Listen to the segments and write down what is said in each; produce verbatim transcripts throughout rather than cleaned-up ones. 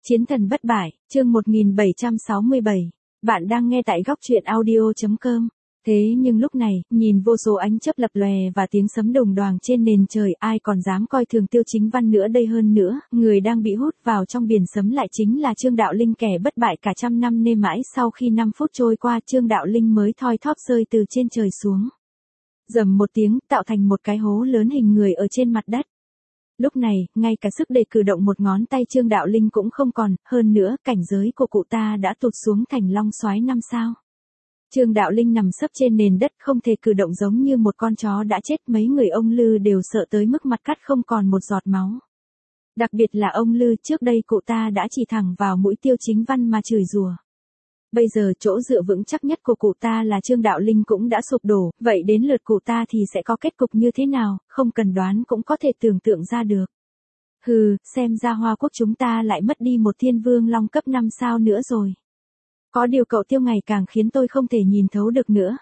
Chiến thần bất bại, chương một nghìn bảy trăm sáu mươi bảy. Bạn đang nghe tại góc truyện audio chấm com. Thế nhưng lúc này, nhìn vô số ánh chớp lập lòe và tiếng sấm đồng đoàng trên nền trời, ai còn dám coi thường Tiêu Chính Văn nữa đây. Hơn nữa, người đang bị hút vào trong biển sấm lại chính là Trương Đạo Linh, kẻ bất bại cả trăm năm nên mãi sau khi năm phút trôi qua, Trương Đạo Linh mới thoi thóp rơi từ trên trời xuống. Rầm một tiếng, tạo thành một cái hố lớn hình người ở trên mặt đất. Lúc này, ngay cả sức để cử động một ngón tay Trương Đạo Linh cũng không còn, hơn nữa, cảnh giới của cụ ta đã tụt xuống thành long soái năm sao. Trương Đạo Linh nằm sấp trên nền đất không thể cử động, giống như một con chó đã chết. Mấy người ông Lư đều sợ tới mức mặt cắt không còn một giọt máu. Đặc biệt là ông Lư, trước đây cụ ta đã chỉ thẳng vào mũi Tiêu Chính Văn mà chửi rủa. Bây giờ chỗ dựa vững chắc nhất của cụ ta là Trương Đạo Linh cũng đã sụp đổ, vậy đến lượt cụ ta thì sẽ có kết cục như thế nào, không cần đoán cũng có thể tưởng tượng ra được. Hừ, xem ra Hoa Quốc chúng ta lại mất đi một thiên vương long cấp năm sao nữa rồi. Có điều cậu Tiêu ngày càng khiến tôi không thể nhìn thấu được nữa.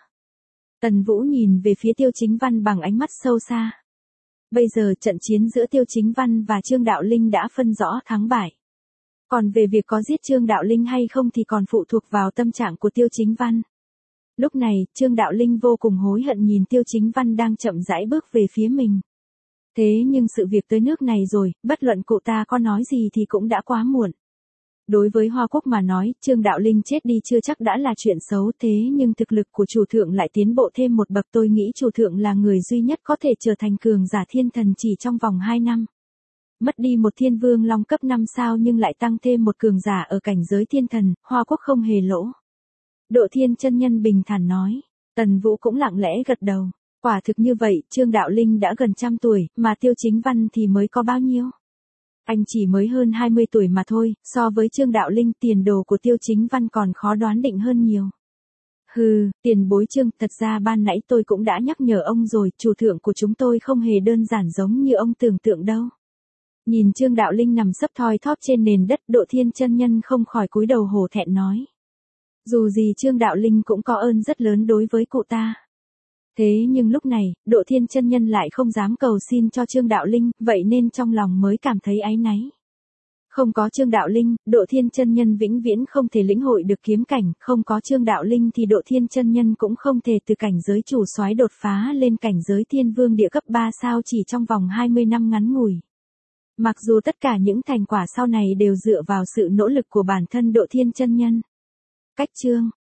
Tần Vũ nhìn về phía Tiêu Chính Văn bằng ánh mắt sâu xa. Bây giờ trận chiến giữa Tiêu Chính Văn và Trương Đạo Linh đã phân rõ thắng bại. Còn về việc có giết Trương Đạo Linh hay không thì còn phụ thuộc vào tâm trạng của Tiêu Chính Văn. Lúc này, Trương Đạo Linh vô cùng hối hận nhìn Tiêu Chính Văn đang chậm rãi bước về phía mình. Thế nhưng sự việc tới nước này rồi, bất luận cụ ta có nói gì thì cũng đã quá muộn. Đối với Hoa Quốc mà nói, Trương Đạo Linh chết đi chưa chắc đã là chuyện xấu, thế nhưng thực lực của chủ thượng lại tiến bộ thêm một bậc. Tôi nghĩ chủ thượng là người duy nhất có thể trở thành cường giả thiên thần chỉ trong vòng hai năm. Mất đi một thiên vương long cấp năm sao nhưng lại tăng thêm một cường giả ở cảnh giới thiên thần, Hoa Quốc không hề lỗ. Độ Thiên chân nhân bình thản nói. Tần Vũ cũng lặng lẽ gật đầu. Quả thực như vậy, Trương Đạo Linh đã gần trăm tuổi, mà Tiêu Chính Văn thì mới có bao nhiêu? Anh chỉ mới hơn hai mươi tuổi mà thôi, so với Trương Đạo Linh, tiền đồ của Tiêu Chính Văn còn khó đoán định hơn nhiều. Hừ, tiền bối Trương, thật ra ban nãy tôi cũng đã nhắc nhở ông rồi, chủ thượng của chúng tôi không hề đơn giản giống như ông tưởng tượng đâu. Nhìn Trương Đạo Linh nằm sấp thoi thóp trên nền đất, Độ Thiên chân nhân không khỏi cúi đầu hổ thẹn nói. Dù gì Trương Đạo Linh cũng có ơn rất lớn đối với cụ ta. Thế nhưng lúc này, Độ Thiên chân nhân lại không dám cầu xin cho Trương Đạo Linh, vậy nên trong lòng mới cảm thấy áy náy. Không có Trương Đạo Linh, Độ Thiên chân nhân vĩnh viễn không thể lĩnh hội được kiếm cảnh, không có Trương Đạo Linh thì Độ Thiên chân nhân cũng không thể từ cảnh giới chủ soái đột phá lên cảnh giới thiên vương địa cấp ba sao chỉ trong vòng hai mươi năm ngắn ngủi. Mặc dù tất cả những thành quả sau này đều dựa vào sự nỗ lực của bản thân Độ Thiên chân nhân. Cách chương